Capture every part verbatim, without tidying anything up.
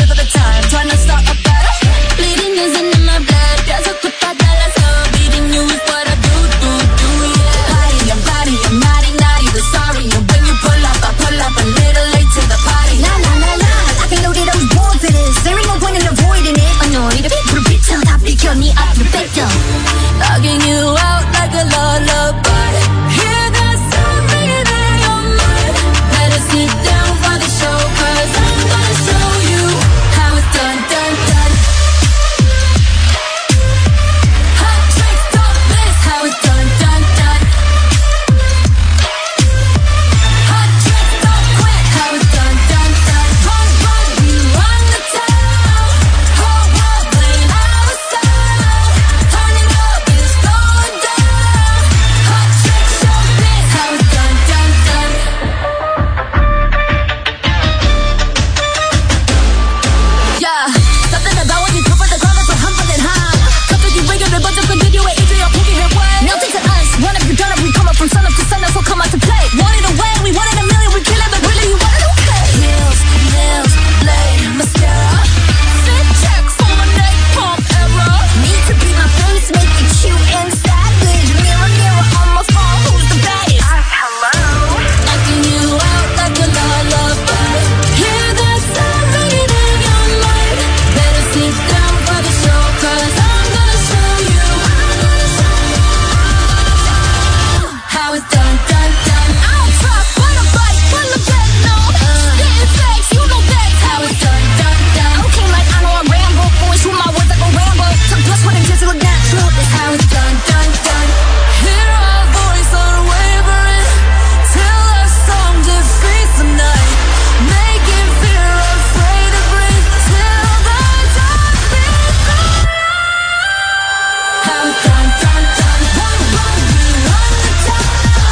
because of the time. Trying to start a battle. Bleeding isn't in my blood. There's a kuta dalaso. Beating you is what I do, do, do, yeah. Party, I'm body, I'm naughty, naughty, but sorry. And when you pull up, I pull up a little late to the party. Nah, nah, nah, nah. I can load it, I was born for this. There ain't no point in avoiding it. Annoyed, put a bitch on top, they kill me up the victim. Logging you out like a lullaby. Hear that sound ringing in your mind. Better sit down for the show, cause I'm gonna show you how it's done, done, done. Hot tricks, don't miss how it's done, done, done. Hot tricks, don't quit how it's done, done, done. Run, run, we run the town. Whole world playing our sound. Turn it up, it's going down. Hot tricks, show biz how it's done, done, done. Yeah, something about when you come from the ground that's so humble and high. Something you bring up the bunch of continue it into your pocket and way. Nothing to us, one of you done it, we come up from sun up to sun, that's what come out to play. Want it away, we wanted a million, we kill it, but really you want it okay. Heels, nails, blade, mascara. Fit checks on my neck, pump error. Need to be my face, make it cute and savage. Mirror, mirror on my phone, who's the baddest? Uh, hello. Knocking you out like a lullaby. Hear that sound ringing in your mind. Better sit down for the show, cause I'm gonna show you how it's done, done, done. I don't trust, but a bite, full of bed, no. Spitting facts, you know that's how it's done, done, done. Okay, like I know I'm Rambo, boys, who my words like a Rambo. So plus what it is to look natural is how it's done, done, done. Hear our voice unwavering, till our song defeats the night. Making fear afraid to breathe, till the dark beats through. How it's done, done, done. Run, run, we run the town.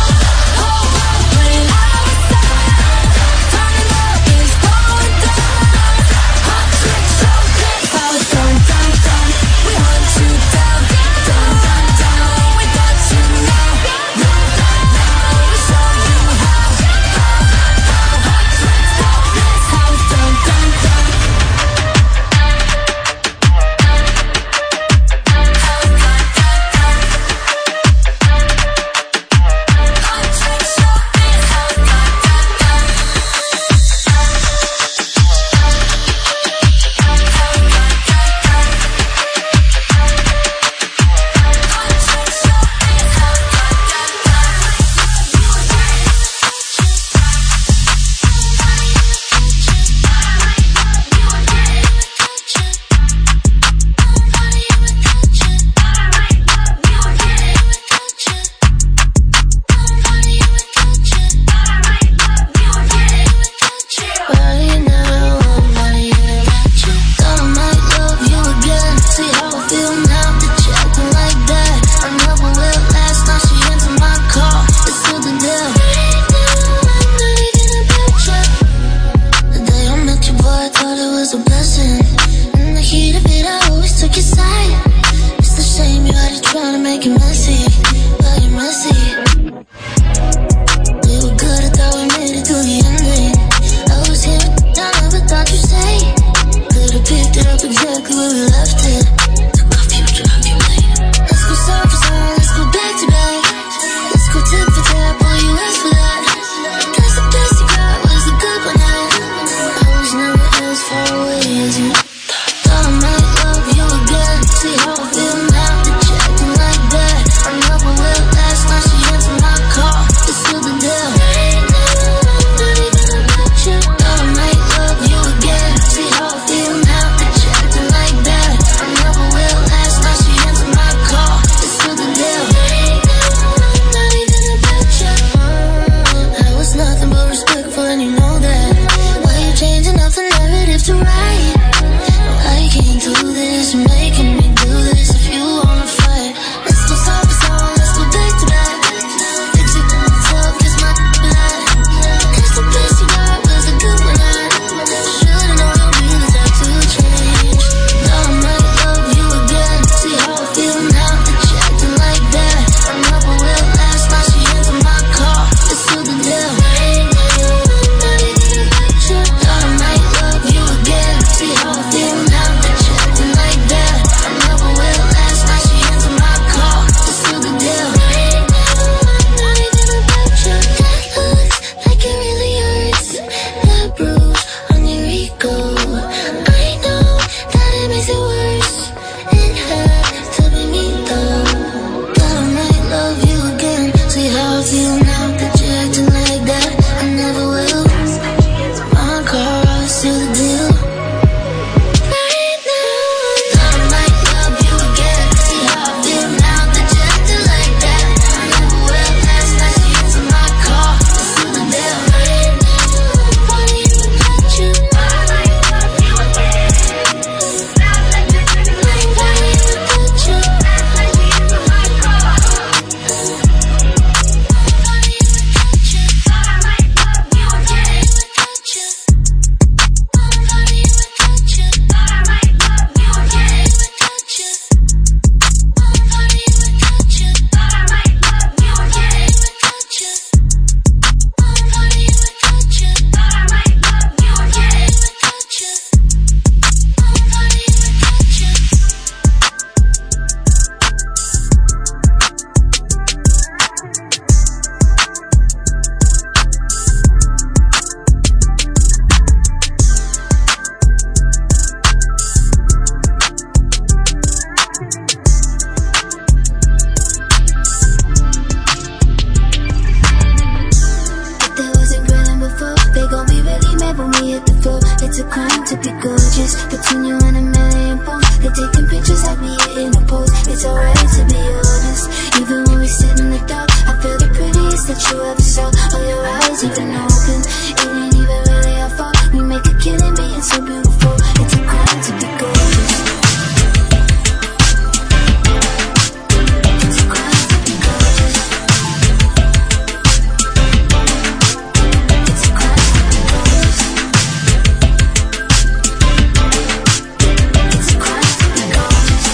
Whole world playing our sound. Turn it up, it's going down. Hot tricks, show biz how it's done, done, done. We hunt you down, down, down, down. We got you now, now, now. We show you how, how, how. Hot tricks, show biz how it's done, done, done. See how I feel now, that you acting like that. I know I will last, now she into gorgeous. Between you and a million posts, they're taking pictures like me in a pose. It's alright to be honest. Even when we sit in the dark, I feel the prettiest that you ever saw. All your eyes even open. It ain't even really our fault. We make a killing being so beautiful. It's a crime to be gorgeous. It's a crime to be gorgeous. It's a crime to be gorgeous. It's a crime to be gorgeous.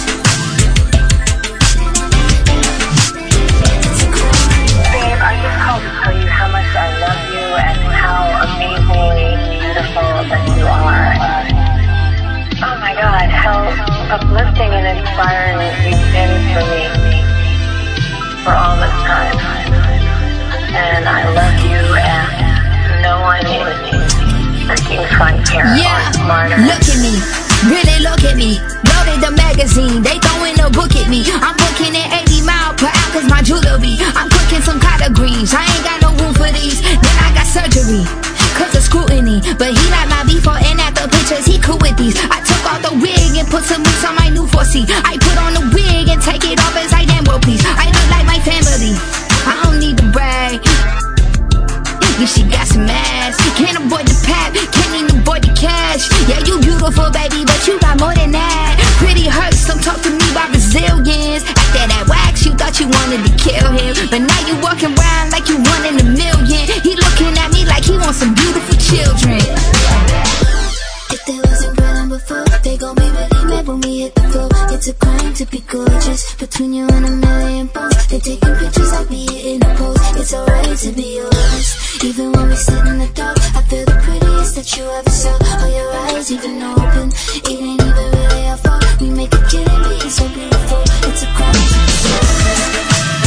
It's a crime. Babe, I just called to tell you how much I love you and how amazingly beautiful that you are. Oh my God, how uplifting and inspiring you've been for me for all this time. And I love you, and no one is freaking funnier Yeah, or smarter. look at me, really look at me. Loaded the magazine, they throwing a book at me. I'm booking at eighty mile per hour cause my jewelry. I'm cooking some collard greens, I ain't got no room for these. Then I got surgery, cause of scrutiny. But he like my before and after pictures, he cool with these. I took off the wig and put some moves on my new four C. I put on the wig and take it off as I damn well please. I look like my family, I don't need to brag. Yeah, she got some ass. Can't avoid the pap, can't even avoid the cash. Yeah, you beautiful, baby, but you got more than that. Pretty hurts, don't talk to me about Brazilians. After that wax, you thought you wanted to kill him, but now you walking around like you one in a million. He looking at me like he wants some beautiful children. If they wasn't brilliant before, they gon' be really mad when we hit the floor. It's a crime to be gorgeous. Between you and a million posts, they taking pictures like me in a pose. It's alright to be honest. Even when we sit in the dark, I feel the prettiest that you ever saw. All your eyes even open. It ain't even really our fault. We make a killing being so beautiful. It's a crime to be gorgeous.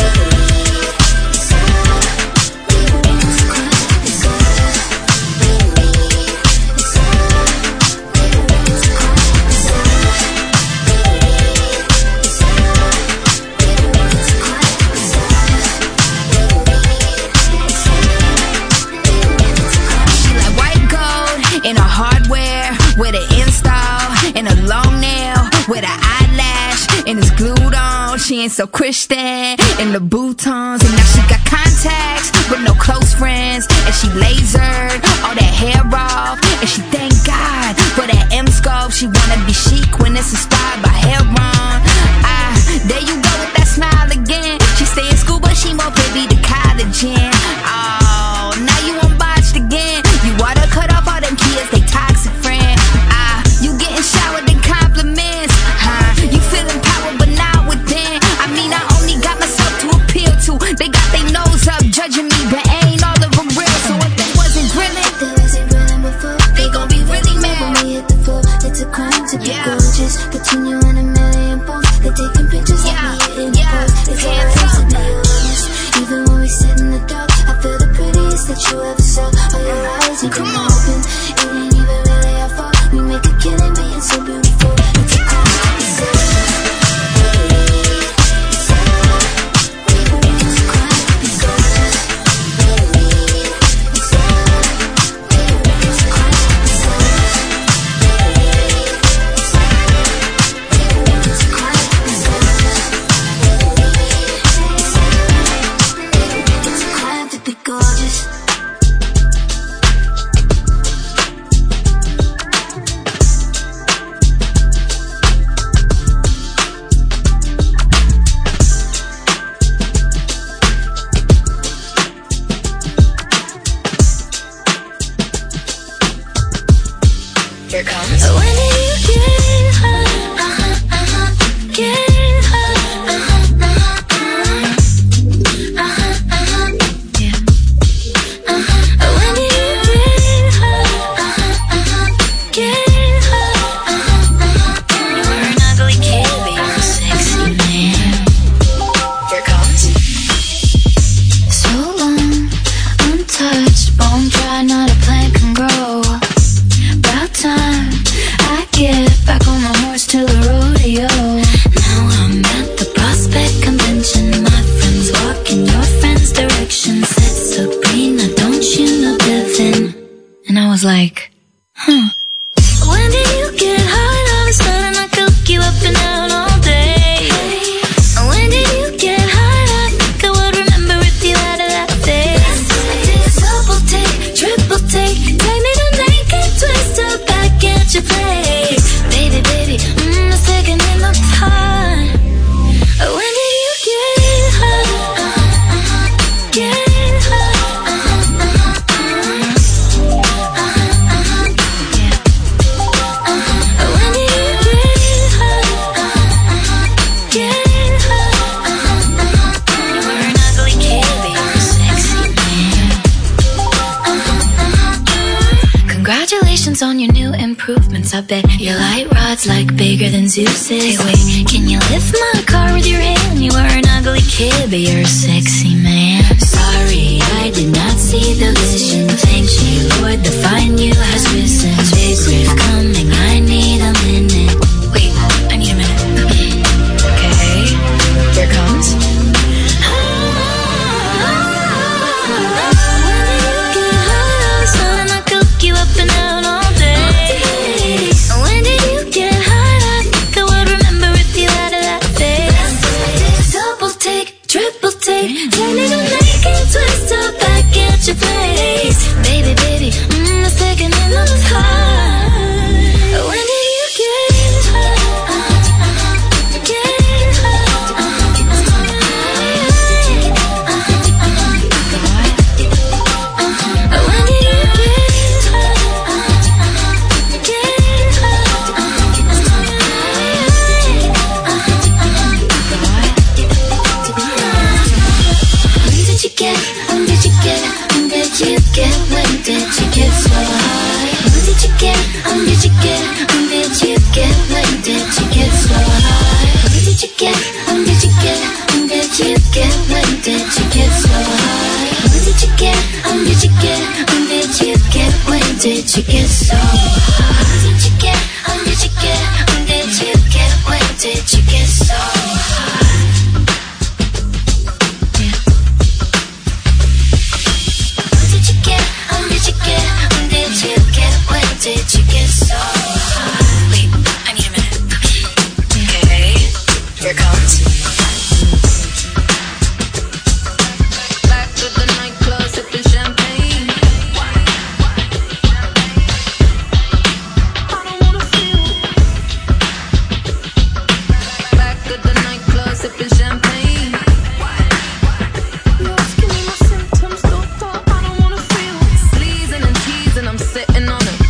In a hardware, with an install, and a long nail, with an eyelash, and it's glued on. She ain't so Christian, in the boutons, and now she got contacts, with no close friends, and she lasered all that hair off, and she thank God for that M-scope. She wanna be chic when it's inspired by Heron. Ah, there you go with that smile again. She stay in school, but she more privy to college in. Oh, now you unbotched again. You water cut off all them kids, they toxic friend. Ah, you getting showered in compliments. Huh? You feeling power, but not within. I mean, I only got myself to appeal to. They got their nose up, judging me, but ain't all of them real. So if they wasn't grilling, if they wasn't grilling before, they gon' be really mad when we hit the floor. It's a crime to be Yeah. gorgeous. Between you and a million posts, they taking pictures Yeah, like me in yeah, a pose. It's hands alright to up. be honest. Even when we sit in the dark, I feel the prettiest that you ever saw. All your eyes even Come on. open. It ain't even really our fault. We make a killing being so beautiful. It's a crime to be gorgeous. It's a crime to be gorgeous. It's a crime to be gorgeous. It's a crime to be gorgeous. It's a crime to be gorgeous. Here comes. When do you get high? Uh-huh, uh-huh. Get high. Uh-huh, uh-huh, uh-huh. Uh-huh, uh-huh. Yeah. Uh-huh. When do you get high? Uh-huh, uh-huh. Get high. Uh-huh, uh-huh. You were an ugly kid, but you're a sexy man. Here comes. So long, untouched, bone dry, not a plant can grow. About time I get back on my horse to the rodeo. Now I bet your light rod's like bigger than Zeus's. Hey wait, can you lift my car with your hand? You are an ugly kid, but you're a sexy man. Sorry, I did not see the vision. Thank you, Lord, the fine you has risen. Space riff coming, I need a minute. Wait, I need a minute. Okay, here it comes. You up and out all day. When did you get hot? I think I would remember if you had a that face. Double take, triple take, turn it on, make it twist up back at your place. Baby, baby, mmm, it's taking in the time. When did you get hot? Get hot. When did you get you get, when did you get so high? When did you get, when did you get, when did you get, when did you get so high? When did you get, when did you get, when did you get, when did you get so high? When did you get, when did you get, when did you get, when did you get so high? When did you get, when did you get, when did you get, when did you get so high? Did you get so high? Wait, I need a minute. Okay, here it comes. Back to the nightclub, sipping champagne. I don't wanna feel. Back to the nightclub, sipping champagne. You're asking me my symptoms, doctor. I don't wanna feel. Sleazing and teasing, I'm sitting on it.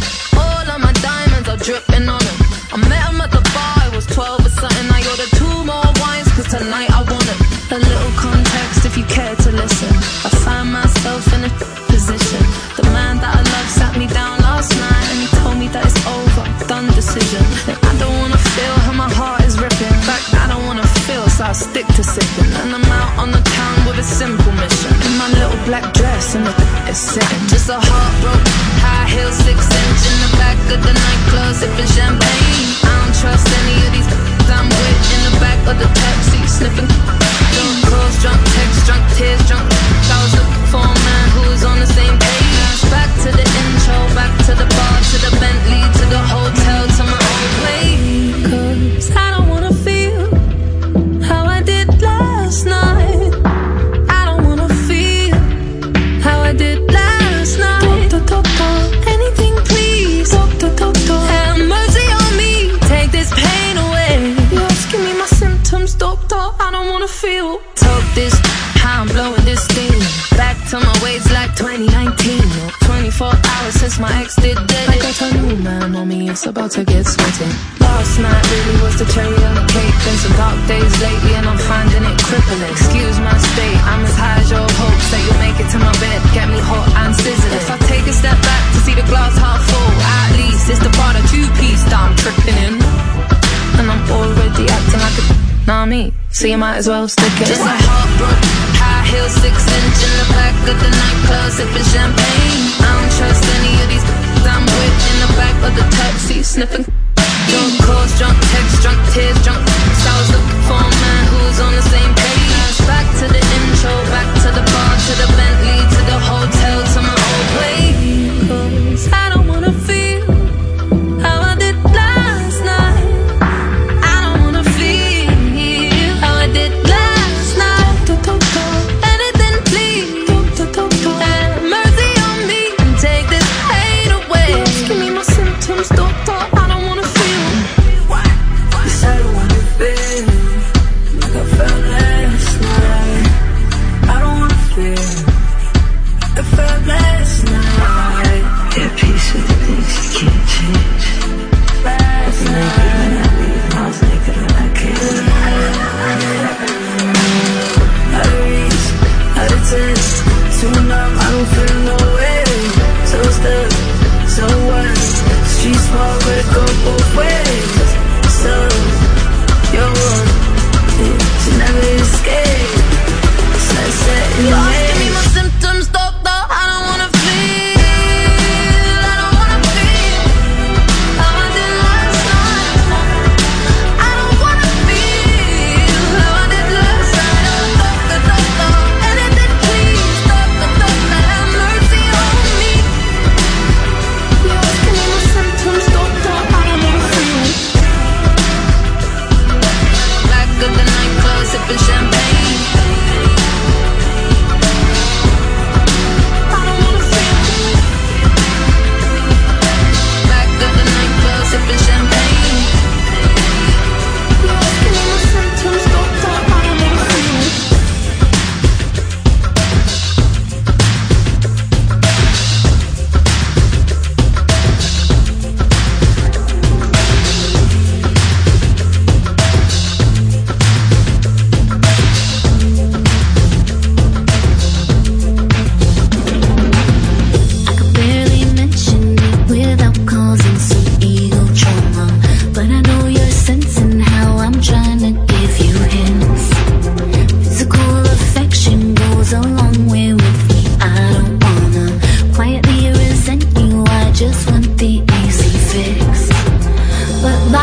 Dripping on him. I met him at the bar, it was twelve or something. I ordered two more wines, cause tonight I want it. A little context if you care to listen. I find myself in a position. The man that I love sat me down last night and he told me that it's over, done decision. And I don't wanna feel how my heart is ripping. In fact, I don't wanna feel, so I stick to sipping. And I'm out on the town with a simple mission. In my little black dress and the is sitting. Just a heartbroken, high heel, six inch in the back of the nightclub, sipping champagne. I don't trust any of these I'm with in the back of the taxi, sniffing. Drunk calls, drunk texts, drunk tears, drunk. I was looking for a man who was on the same page. Back to the intro, back to the bar, to the Bentley, to the hotel, to my own place. Cause I don't wanna feel how I did last night. I don't wanna feel how I did last night. Doctor, doctor, anything please. Doctor, doctor, have mercy on me. Take this pain away. You're asking me my symptoms, doctor. I don't wanna feel. Talk this, how I'm blowing this thing. Back to my ways like twenty nineteen. twenty-four hours since my ex did it. I got a new man on me, it's about to get sweaty. Last night really was the cherry on the cake. Been some dark days lately and I'm finding it crippling. Excuse my state, I'm as high as your hopes that you'll make it to my bed, get me hot and sizzling. If I take a step back to see the glass half full, at least it's the part of two-piece that I'm tripping in. And I'm already acting like a nah me, so you might as well stick it. Just a heartbroken, high heel, six inch in the back of the nightclub, sipping champagne. I don't trust any of these I'm with in the back of the taxi, sniffing. Drunk calls, drunk texts, drunk tears, drunk. So I was looking for a man who was on the same page. Back to the intro, back to the bar, to the Bentley, to the hotel, to my old place. Cause I don't wanna feel how I did last night. I don't wanna feel how I did last night. Doctor, doctor, anything please. Doctor, doctor, have mercy on me and take this pain away. You're asking me my symptoms, doctor. I don't wanna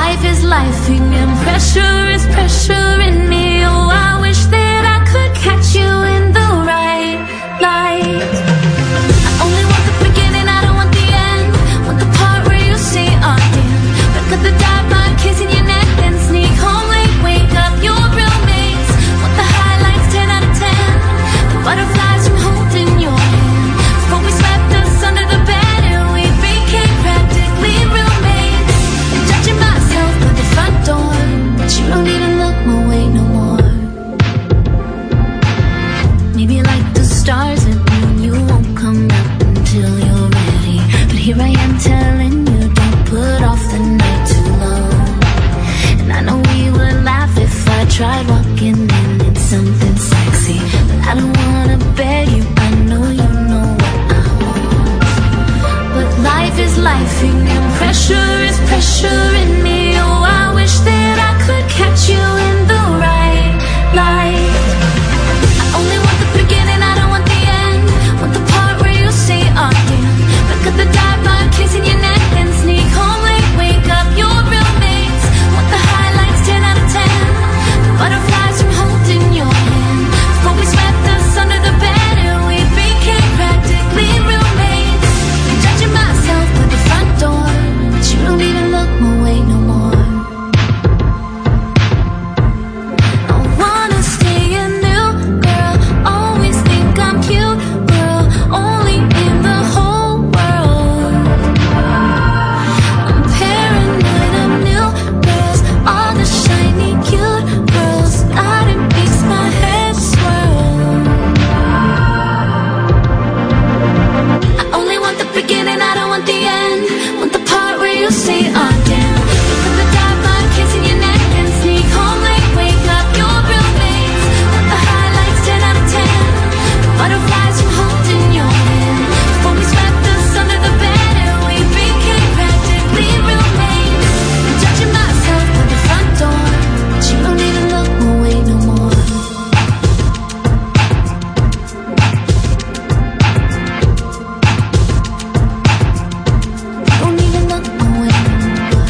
life is lifing and pressure is pressuring me. Oh, I wish that I could catch you in the right light. I only want the beginning, I don't want the end. Want the part where you say again. Look at the dive bar, kissing your neck and sneak home late, wake up your roommates. Want the highlights, ten out of ten. The butterflies from holding your hand. Before we swept us under the bed and we became practically roommates. And judging myself by the front door, but you don't even look my way no more. Maybe like the stars at noon, you won't come up until you're ready. But here I am telling you, don't put off the night too long. And I know we would laugh if I tried walking in in something sexy. But I don't wanna beg you, I know you know what I want. But life is lifing and pressure is pressuring me. Oh, I wish that I could catch you in the right light. I only want the beginning, I don't want the end. Want the part where you say again. Look at the dive bar, kissing your neck and sneak home late, wake up your roommates. Want the highlights, ten out of ten. The butterflies from holding your hand. Before we swept us under the bed and we became practically roommates. And judging myself by the front door, but you don't even look my way no more. I wanna stay a new girl, always think I'm cute, girl, only in the whole world. I'm paranoid of new girls, all the shiny cute girls, God, it makes my head swirl. I only want the beginning, I don't want the end. Want the part where you say again. Look at the dive bar, kissing your neck and sneak home late, wake up your roommates. Want the highlights, ten out of ten. The butterflies from holding your hand. Before we swept us under the bed and we became practically roommates. And judging myself by the front door, but you don't even look my way no more. Don't even look my way no more.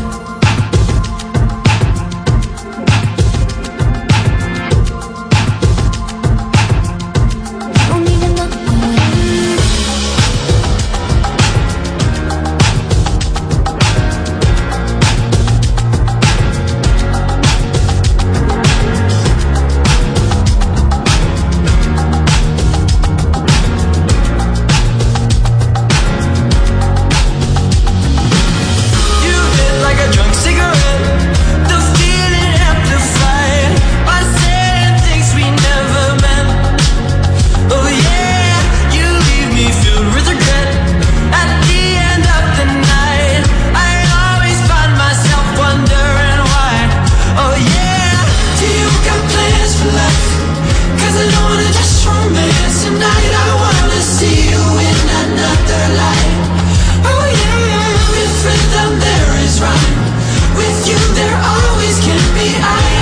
Don't even look my way. You lit like a drunk cigarette, the feeling amplified by saying things we never meant. Oh yeah, you leave me filled with regret. At the end of the night, I always find myself wondering why. Oh yeah, do you got plans for life? Cause I don't wanna just romance tonight, I wanna see you in another light. Oh yeah, with rhythm there is rhyme. With you there always can be I